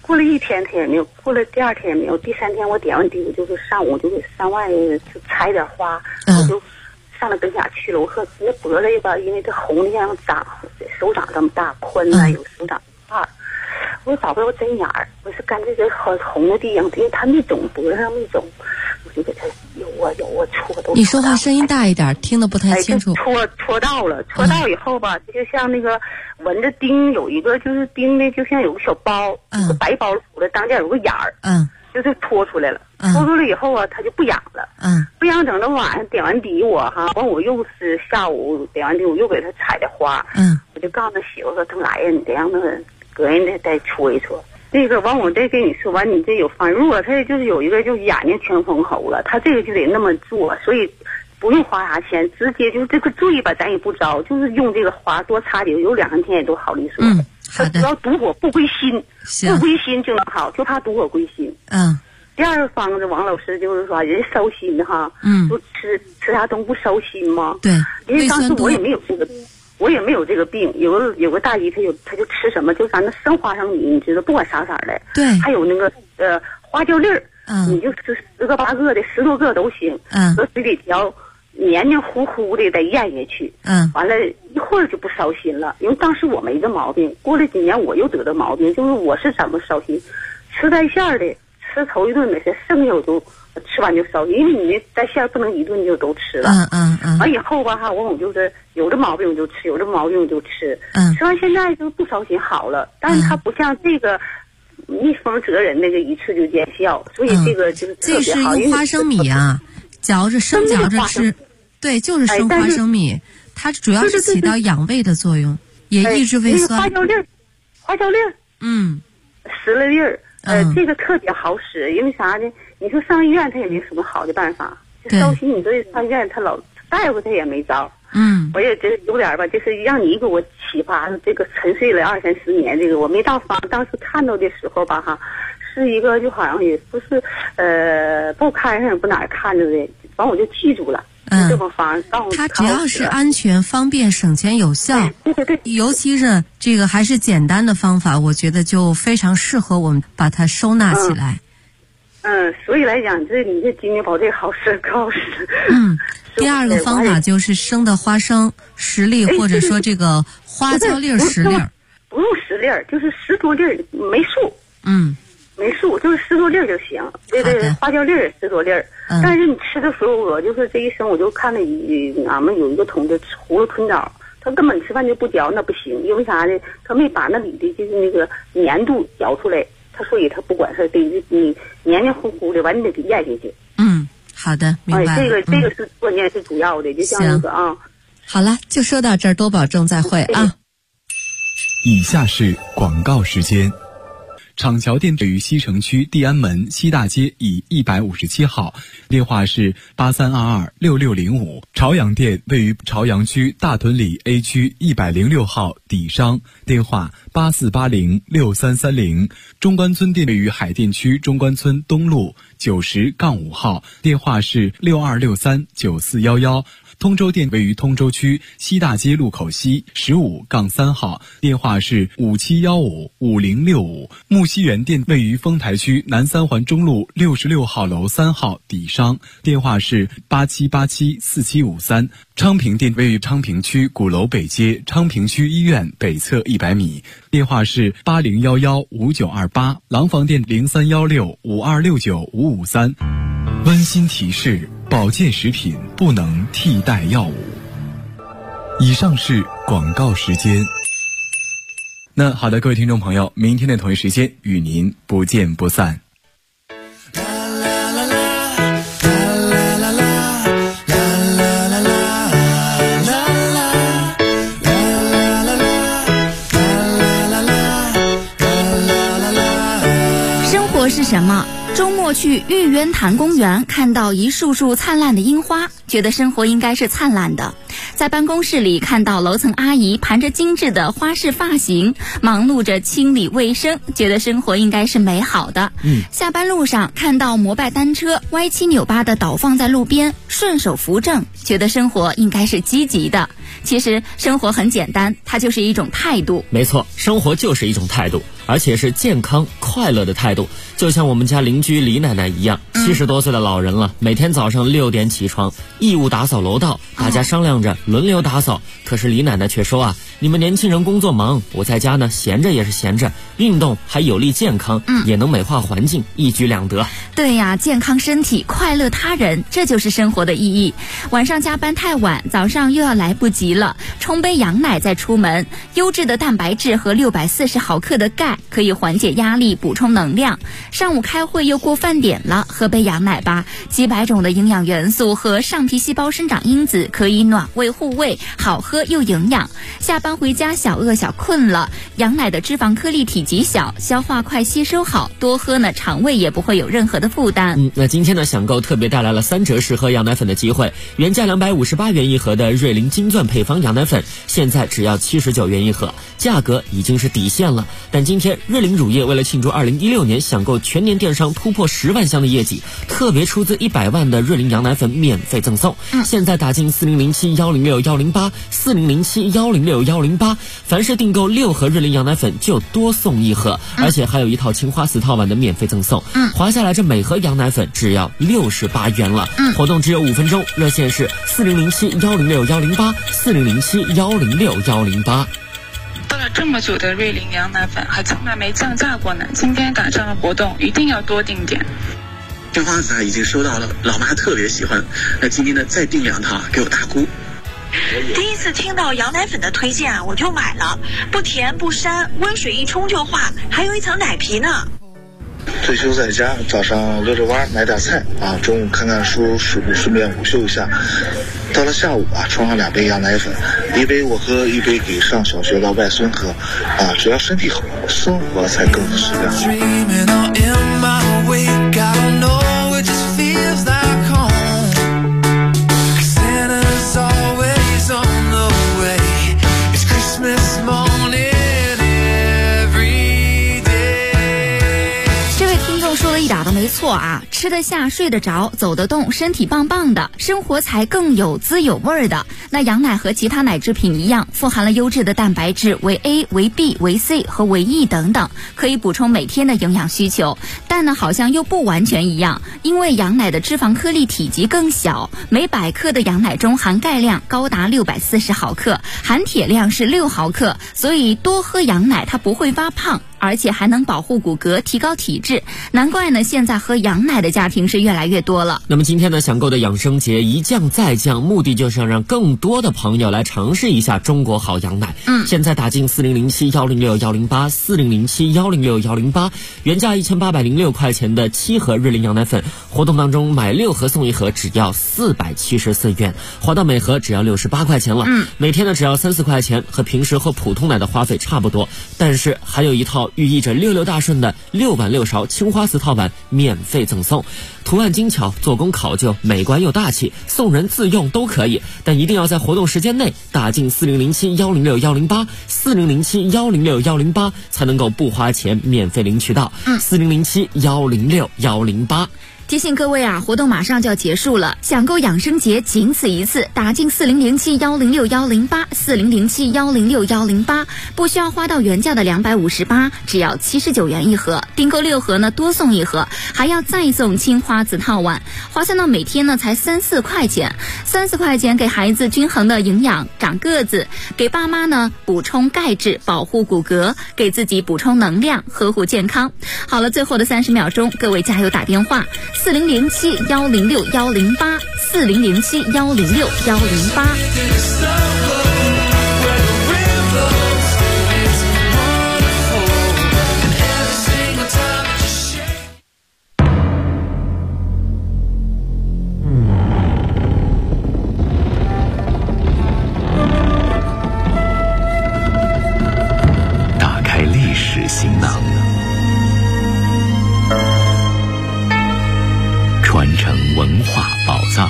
过了1天他也没有，过了第2天也没有，第3天我点完滴，我就是上午就给山外就采点花，我就上了跟前去了。我说那脖子吧，因为这红的像手掌这么大，宽呢有手掌大。我找不着针眼儿，我是干脆这红的地方，因为它没肿，脖子上没肿，我就给它有啊戳都。 你说话声音大一点，听得不太清楚。 戳到了，戳到以后吧，就像那个蚊子叮，有一个就是叮的，就像有个小包，有个白包出来，当间有个眼儿，就是拖出来了。拖出来以后啊，它就不痒了。不痒，等到晚上点完滴完我又是下午点完滴，我又给它采的花。我就告诉他媳妇说，他来呀，你得让他隔人的再搓一搓。那个完，我再跟你说完，你这有方，如果他就是有一个就眼睛全封喉了，他这个就得那么做，所以不用花啥钱，直接就这个罪吧，咱也不招，就是用这个花多擦点，有2、3天也都好利索。 好的。 只要毒火不归心，不归心就能好，就怕毒火归心。第2个方子，王老师就是说人烧心就吃啥东西不烧心吗？ 对， 因为当时我也没有这个病，有个大姨，她就吃什么，就咱那生花生米，你知道，不管啥色的， 对，还有那个花椒粒儿，你就吃10个8个的，10多个都行，搁水里调，黏黏糊糊的再咽下去，完了一会儿就不烧心了。因为当时我没这毛病，过了几年我又得这毛病，就是我是怎么烧心，吃带馅儿的，吃头一顿的，剩下我就吃完就烧心，因为你那带馅儿不能一顿就都吃了。完以后吧我就是有这毛病我就吃，有这毛病我就吃。吃完现在就不烧心好了，但是它不像这个蜜蜂蛰人那个一次就见效，所以这个就是特别好。 这是用花生米啊，生嚼着吃，对，就是生花生米，它主要是起到养胃的作用，也抑制胃酸。 花椒粒儿，石榴粒儿，这个特别好使，因为啥呢？你说上医院他也没什么好的办法，就烧心你说上医院他大夫他也没招。我也觉得有点吧，就是让你给我启发，这个沉睡了20、30年，这个我没当时看到的时候吧是一个就好像也不是报刊上也不哪儿看着的，完我就记住了。这么方它只要是安全、方便、省钱、有效， 对， 尤其是这个还是简单的方法，我觉得就非常适合我们把它收纳起来。 所以来讲，你这金牛宝这好使高使。 第2个方法就是生的花生10粒，或者说这个花椒粒10粒， 不用10粒，就是10多粒，没数。没数，就是10多粒就行。对，花椒粒10多粒。但是你吃的时候，我就是这一生我就看了俺们有一个同志吃葫芦吞枣，他根本吃饭就不嚼，那不行，因为啥呢？他没把那里的就是那个粘度嚼出来，所以他不管事，得你黏黏糊糊的，完你得给咽下去。 好的，明白了。 这个是关键是主要的，就像那个好了，就说到这儿，多保重，再会啊。 以下是广告时间。厂桥店位于西城区地安门西大街以157号，电话是83226605。朝阳店位于朝阳区大屯里 A 区106号底商，电话84806330。中关村店位于海淀区中关村东路90-5号，电话是62639411。通州店位于通州区西大街路口西15-3号，电话是57155065。木樨园店位于丰台区南三环中路66号楼3号底商，电话是87874753。昌平店位于昌平区鼓楼北街昌平区医院北侧100米，电话是80115928。廊坊店031652695553。温馨提示：保健食品不能替代药物。以上是广告时间。那好的，各位听众朋友，明天的同一时间与您不见不散。 生活是什么？周末去玉渊潭公园，看到一束束灿烂的樱花，觉得生活应该是灿烂的。在办公室里看到楼层阿姨盘着精致的花式发型，忙碌着清理卫生，觉得生活应该是美好的。下班路上看到摩拜单车歪七扭八的倒放在路边，顺手扶正，觉得生活应该是积极的。 其实生活很简单，它就是一种态度。 没错，生活就是一种态度，而且是健康快乐的态度。就像我们家邻居李奶奶一样，70多岁的老人了，每天早上6点起床，义务打扫楼道，大家商量着轮流打扫。可是李奶奶却说你们年轻人工作忙，我在家呢闲着也是闲着，运动还有利健康，也能美化环境，一举两得。 对呀，健康身体，快乐他人，这就是生活的意义。晚上加班太晚，早上又要来不及了，冲杯羊奶再出门，优质的蛋白质和640毫克的钙可以缓解压力，补充能量。上午开会又过饭点了，喝杯羊奶吧，几百种的营养元素和上皮细胞生长因子可以暖胃护胃，好喝又营养。下班回家小饿小困了，羊奶的脂肪颗粒体积小，消化快，吸收好，多喝呢肠胃也不会有任何的负担。 那今天呢享购特别带来了3折试喝羊奶粉的机会，原价258元一盒的瑞麟金钻配方羊奶粉，现在只要79元一盒，价格已经是底线了。但今天瑞麟乳业为了庆祝2016年享购全年电商突破10万箱的业绩，特别出资100万的瑞麟羊奶粉免费赠送。现在打进4007106108 4007106108，凡是订购6盒瑞麟羊奶粉就多送1盒，而且还有一套青花瓷套碗的免费赠送。划下来这每盒羊奶粉只要68元了。活动只有5分钟，热线是4007106108 4007106108。 喝了这么久的瑞麟羊奶粉还从来没降价过呢，今天赶上了活动，一定要多订点。 这花子已经收到了，老妈特别喜欢，那今天呢再订2套给我大姑。 第一次听到羊奶粉的推荐我就买了，不甜不膻，温水一冲就化，还有一层奶皮呢。 退休在家，早上遛着弯买点菜中午看看书，顺便午休一下。到了下午冲上2杯羊奶粉，一杯我喝，一杯给上小学的外孙喝只要身体好，生活才更适量。 没错吃得下睡得着走得动身体棒棒的，生活才更有滋有味的。那羊奶和其他奶制品一样，富含了优质的蛋白质，维 A 维 B 维 C 和维 E 等等，可以补充每天的营养需求。但呢好像又不完全一样，因为羊奶的脂肪颗粒体积更小，每100克的羊奶中含钙量高达640毫克，含铁量是6毫克，所以多喝羊奶它不会发胖，而且还能保护骨骼，提高体质。难怪呢现在喝羊奶的家庭是越来越多了。 那么今天呢享购的养生节一降再降，目的就是要让更多的朋友来尝试一下中国好羊奶。现在打进4007106108 4007106108，原价1806块钱的7盒瑞麟羊奶粉，活动当中买6盒送1盒，只要474元，花到每盒只要68块钱了。每天呢只要3-4块钱，和平时喝普通奶的花费差不多，但是还有一套寓意着66大顺的6碗6勺青花瓷套碗免费赠送，图案精巧，做工考究，美观又大气，送人自用都可以，但一定要在活动时间内打进4007106108 4007106108，才能够不花钱免费领取到4007106108。 提醒各位活动马上就要结束了，享购养生节仅此一次，打进4007106108 4007106108，不需要花到原价的258，只要79元一盒，订购6盒呢多送1盒，还要再送青花瓷套碗，划算到每天呢才3-4块钱，3-4块钱给孩子均衡的营养，长个子，给爸妈呢补充钙质，保护骨骼，给自己补充能量，呵护健康。好了，最后的30秒钟，各位加油打电话4007106108 4007106108。 打开历史行囊，传承文化宝藏。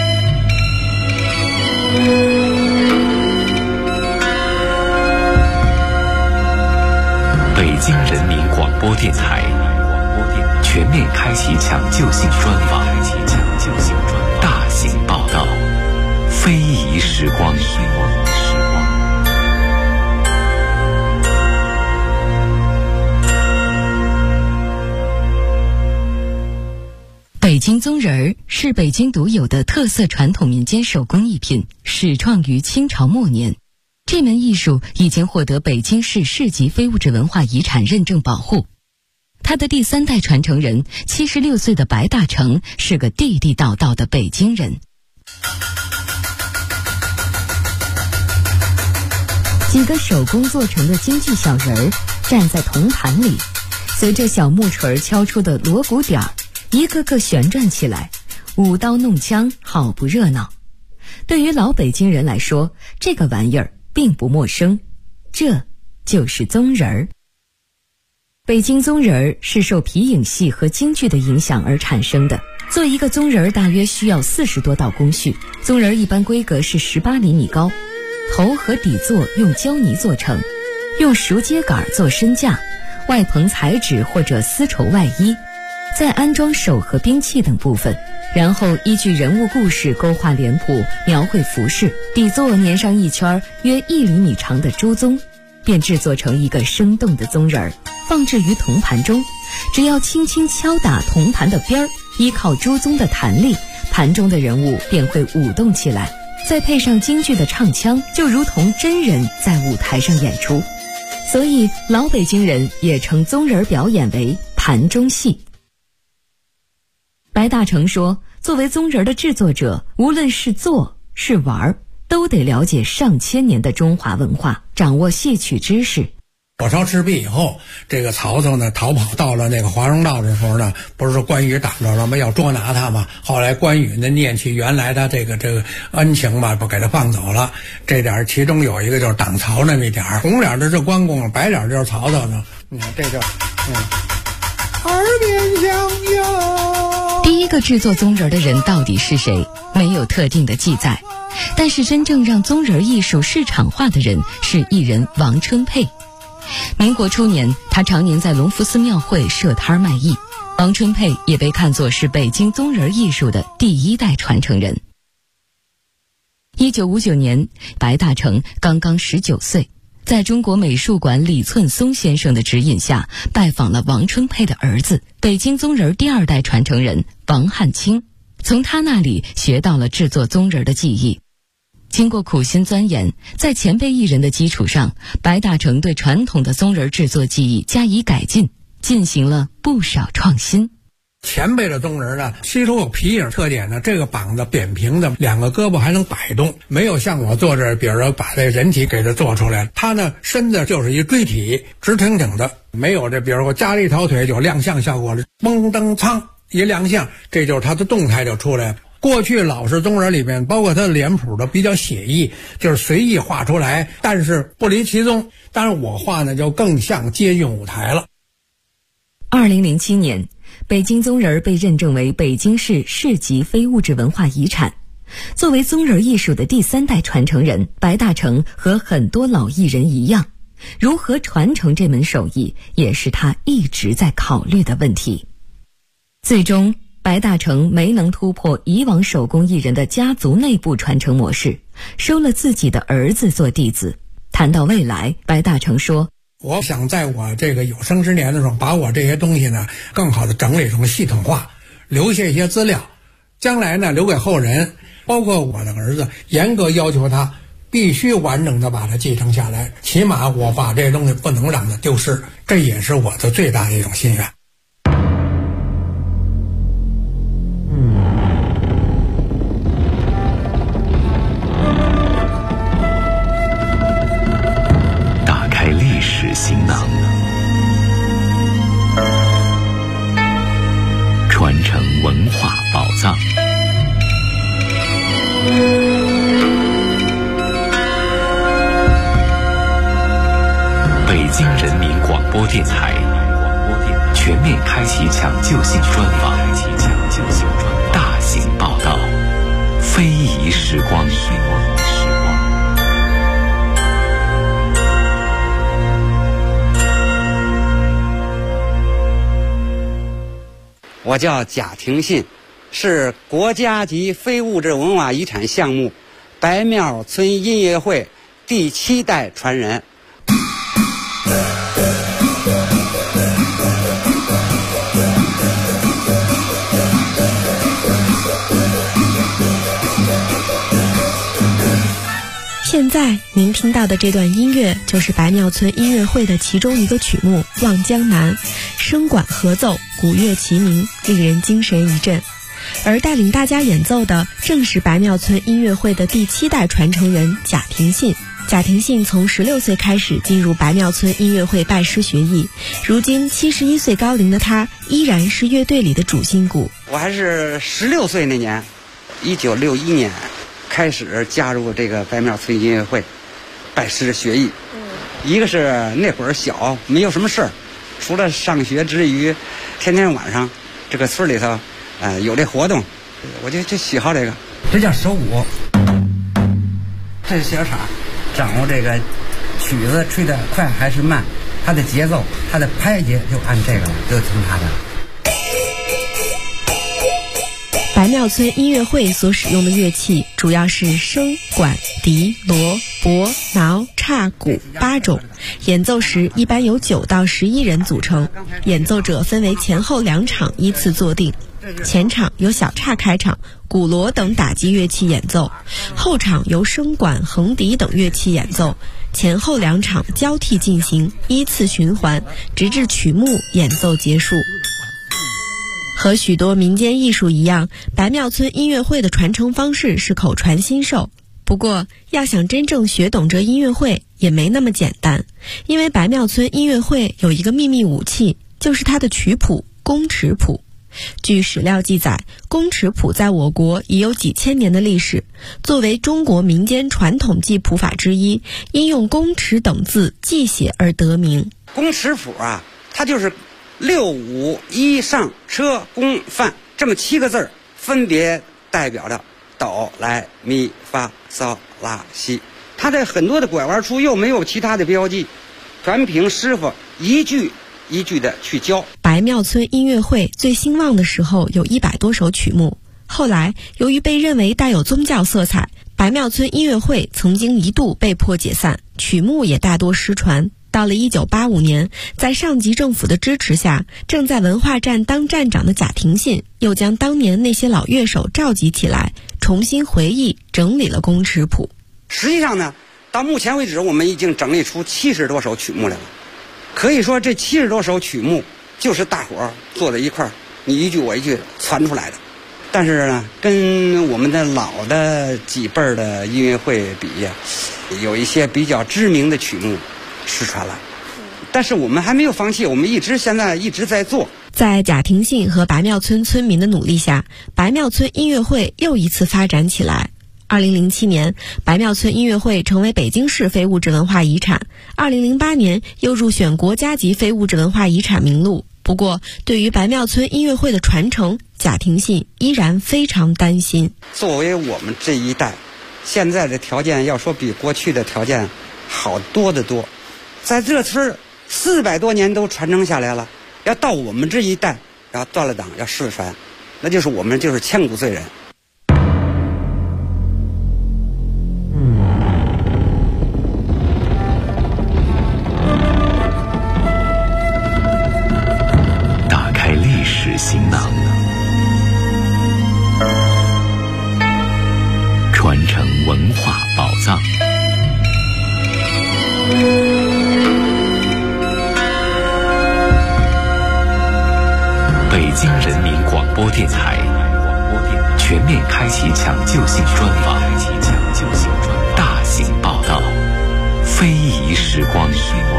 北京人民广播电台全面开启抢救性专访，大型报道，非遗时光。 京棕人儿是北京独有的特色传统民间手工艺品，始创于清朝末年。这门艺术已经获得北京市市级非物质文化遗产认证保护。他的第3代传承人76岁的白大成是个地地道道的北京人。几个手工做成的京剧小人儿站在铜盘里，随着小木锤敲出的锣鼓点儿，一个个旋转起来，舞刀弄枪，好不热闹。对于老北京人来说，这个玩意儿并不陌生，这就是棕人儿。北京棕人儿是受皮影戏和京剧的影响而产生的。做一个棕人儿大约需要40多道工序，棕人儿一般规格是18厘米高，头和底座用胶泥做成，用熟秸秆做身架，外棚彩纸或者丝绸外衣，再安装手和兵器等部分，然后依据人物故事勾画脸谱，描绘服饰，底座粘上一圈约1厘米长的猪鬃，便制作成一个生动的棕人儿，放置于铜盘中。只要轻轻敲打铜盘的边儿，依靠猪鬃的弹力，盘中的人物便会舞动起来，再配上京剧的唱腔，就如同真人在舞台上演出。所以老北京人也称棕人表演为盘中戏。白大成说，作为棕人的制作者，无论是做是玩，都得了解上千年的中华文化，掌握戏曲知识。 火烧赤壁以后，这个曹操呢逃跑到了那个华容道的时候呢，不是说关羽挡着了吗？要捉拿他嘛。后来关羽呢念起原来他这个恩情吧，不给他放走了。这点其中有一个就是挡曹那么一点，红脸的是关公，白脸就是曹操呢。你看这就耳边响哟。 第一个制作棕人的人到底是谁？没有特定的记载。但是真正让棕人艺术市场化的人是艺人王春佩。民国初年，他常年在隆福寺庙会设摊卖艺。王春佩也被看作是北京棕人艺术的第1代传承人。1959年，白大成刚刚19岁，在中国美术馆李寸松先生的指引下，拜访了王春佩的儿子，北京棕人第2代传承人王汉卿，从他那里学到了制作棕人的技艺。经过苦心钻研，在前辈艺人的基础上，白大成对传统的棕人制作技艺加以改进，进行了不少创新。 前辈的棕人呢，吸收有皮影特点呢，这个膀子扁平的，2个胳膊还能摆动，没有像我做这，比如说把这人体给它做出来，他呢身子就是一锥体，直挺挺的，没有这，比如说加了一条腿就亮相效果了，嘣噔噌一亮相，这就是他的动态就出来了。过去老式棕人里面，包括他的脸谱的比较写意，就是随意画出来，但是不离其宗。当然我画呢就更像接近舞台了。 2007年，北京棕人被认证为北京市市级非物质文化遗产。作为棕人艺术的第3代传承人，白大成和很多老艺人一样，如何传承这门手艺，也是他一直在考虑的问题。最终白大成没能突破以往手工艺人的家族内部传承模式，收了自己的儿子做弟子。谈到未来，白大成说， 我想在我这个有生之年的时候，把我这些东西呢更好的整理成系统化，留下一些资料，将来呢留给后人，包括我的儿子，严格要求他必须完整的把它继承下来，起码我把这些东西不能让它丢失，这也是我的最大的一种心愿。 行囊，传承文化宝藏。北京人民广播电台全面开启抢救性专访，大型报道，非遗时光。 我叫贾廷信，是国家级非物质文化遗产项目白庙村音乐会第7代传人。 现在您听到的这段音乐就是白庙村音乐会的其中一个曲目《望江南》，声管合奏，鼓乐齐鸣，令人精神一振。而带领大家演奏的正是白庙村音乐会的第7代传承人贾廷信。贾廷信从16岁开始进入白庙村音乐会拜师学艺，如今71岁高龄的他依然是乐队里的主心骨。 我还是16岁那年，1961年开始加入这个白庙村音乐会，拜师学艺。一个是那会儿小，没有什么事儿，除了上学之余，天天晚上这个村里头，有这活动，我就喜好这个。这叫手鼓，这是小场，掌握这个曲子吹得快还是慢，它的节奏，它的拍节就按这个了，就听它的。 白庙村音乐会所使用的乐器主要是笙、管、笛、锣、钹、挠、叉、鼓8种，演奏时一般由9到11人组成，演奏者分为前后2场依次坐定。前场由小叉开场，鼓锣等打击乐器演奏，后场由笙管、横笛等乐器演奏，前后2场交替进行，依次循环，直至曲目演奏结束。和许多民间艺术一样，白庙村音乐会的传承方式是口传心授。不过，要想真正学懂这音乐会也没那么简单，因为白庙村音乐会有一个秘密武器，就是它的曲谱宫尺谱。据史料记载，宫尺谱在我国已有几千年的历史，作为中国民间传统记谱法之一，因用宫尺等字记写而得名。 宫尺谱啊，它就是6、5、1上车宫范这么7个字，分别代表着哆来咪发嗦拉西。它在很多的拐弯处又没有其他的标记，全凭师傅一句一句的去教。 白庙村音乐会最兴旺的时候有100多首曲目，后来由于被认为带有宗教色彩，白庙村音乐会曾经一度被迫解散，曲目也大多失传。到了1985年，在上级政府的支持下，正在文化站当站长的贾廷信又将当年那些老乐手召集起来，重新回忆整理了宫尺谱。 实际上呢，到目前为止我们已经整理出70多首曲目来了。可以说这70多首曲目就是大伙儿坐在一块儿，你一句我一句传出来的。但是呢，跟我们的老的几辈儿的音乐会比呀，有一些比较知名的曲目失传了，但是我们还没有放弃，我们现在一直在做。 在贾廷信和白庙村村民的努力下，白庙村音乐会又一次发展起来。2007年，白庙村音乐会成为北京市非物质文化遗产，2008年又入选国家级非物质文化遗产名录。不过，对于白庙村音乐会的传承，贾廷信依然非常担心。 作为我们这一代，现在的条件要说比过去的条件好多得多。在这村400多年都传承下来了，要到我们这一代要断了档要失传，那就是我们就是千古罪人。 打开历史行囊，传承文化宝藏。北京人民广播电台全面开启抢救性专访，大型报道，非遗时光。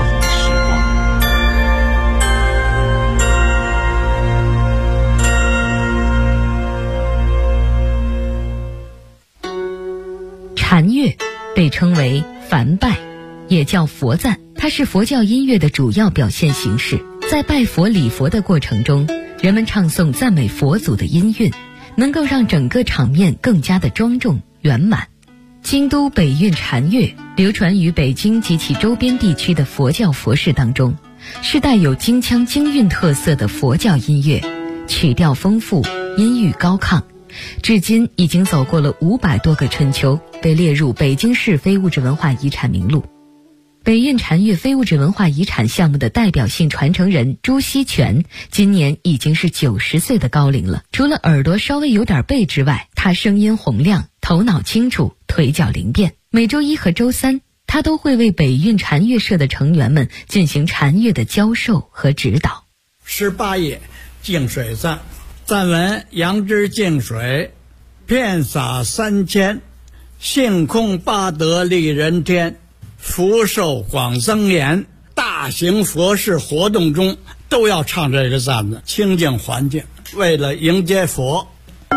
禅乐被称为梵拜，也叫佛赞，它是佛教音乐的主要表现形式。在拜佛礼佛的过程中，人们唱诵赞美佛祖的音韵，能够让整个场面更加的庄重圆满。京都北韵禅乐流传于北京及其周边地区的佛教佛事当中，是带有京腔京韵特色的佛教音乐，曲调丰富，音域高亢，至今已经走过了500多个春秋，被列入北京市非物质文化遗产名录。北韵禅乐非物质文化遗产项目的代表性传承人朱锡全今年已经是90岁的高龄了。除了耳朵稍微有点背之外，他声音洪亮，头脑清楚，腿脚灵便。 每周一和周三，他都会为北运禅乐社的成员们进行禅乐的教授和指导。 18页净水赞，赞文：杨枝净水，遍洒3000，性空八德利人天，福寿广增延。大型佛事活动中都要唱这个赞子，清净环境，为了迎接佛。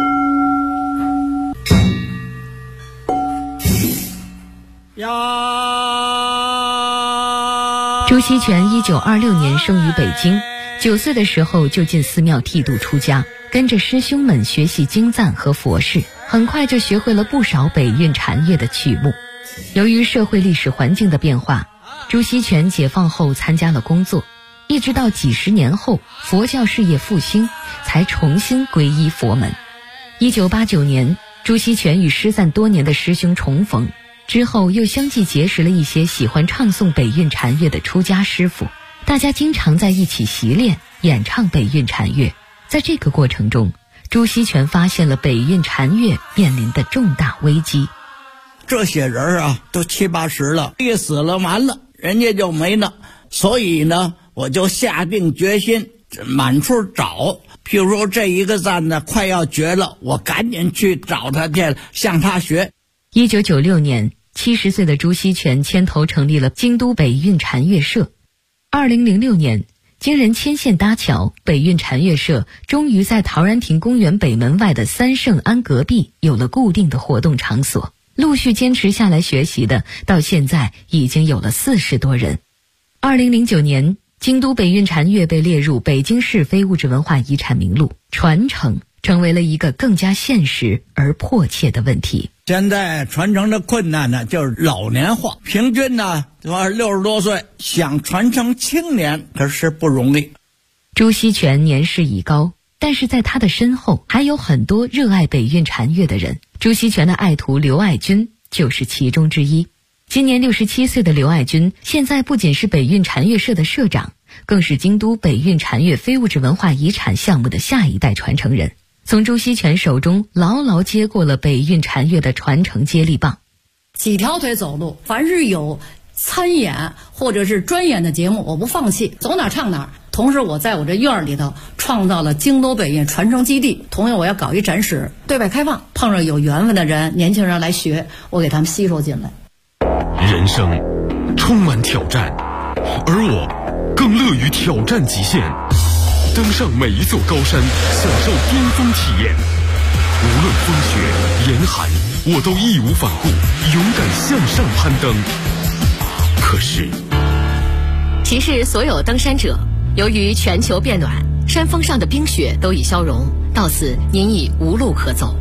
朱锡全1926年生于北京，9岁的时候就进寺庙剃度出家，跟着师兄们学习经赞和佛事，很快就学会了不少北运禅乐的曲目。由于社会历史环境的变化，朱锡全解放后参加了工作，一直到几十年后佛教事业复兴，才重新皈依佛门。1989年，朱锡全与失散多年的师兄重逢，之后又相继结识了一些喜欢唱诵北运禅乐的出家师傅，大家经常在一起习练演唱北运禅乐。在这个过程中，朱锡全发现了北运禅乐面临的重大危机。 这些人啊，都70、80了，一死了完了，人家就没了。所以呢，我就下定决心满处找。譬如说这一个赞呢快要绝了，我赶紧去找他去，向他学。 1996年，70岁的朱锡全牵头成立了京都北运禅乐社。2006年，经人牵线搭桥，北运禅乐社终于在陶然亭公园北门外的三圣庵隔壁有了固定的活动场所。陆续坚持下来学习的，到现在已经有了40多人。2009年，京都北运禅乐被列入北京市非物质文化遗产名录，传承成为了一个更加现实而迫切的问题。 现在传承的困难呢，就是老年化，平均呢60多岁，想传承青年可是不容易。 朱锡全年事已高，但是在他的身后还有很多热爱北运禅乐的人。朱锡全的爱徒刘爱军就是其中之一。今年67岁的刘爱军，现在不仅是北运禅乐社的社长，更是京都北运禅乐非物质文化遗产项目的下一代传承人，从朱锡全手中牢牢接过了北运禅乐的传承接力棒。 几条腿走路，凡是有参演或者是专演的节目，我不放弃，走哪唱哪。同时我在我这院里头创造了京都北运传承基地，同样我要搞一展示，对外开放，碰上有缘分的人，年轻人来学，我给他们吸收进来。 人生充满挑战，而我更乐于挑战极限，登上每一座高山，享受巅峰体验。无论风雪严寒，我都义无反顾，勇敢向上攀登。可是提示所有登山者，由于全球变暖，山峰上的冰雪都已消融，到此您已无路可走。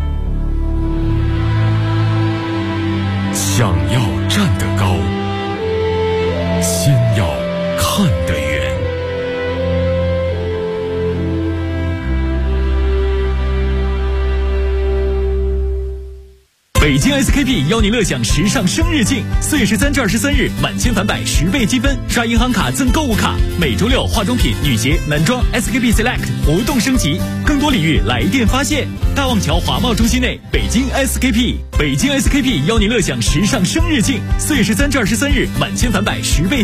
想要站得高，先要看得远。 北京 SKP 邀您乐享时尚生日庆，4月13至23日满千返百10倍积分，刷银行卡赠购物卡。每周六化妆品、女鞋、男装 SKP Select 活动升级，更多礼遇来电发现。大望桥华贸中心内，北京 SKP， 北京 SKP 邀您乐享时尚生日庆，4月13至23日满千返百10倍。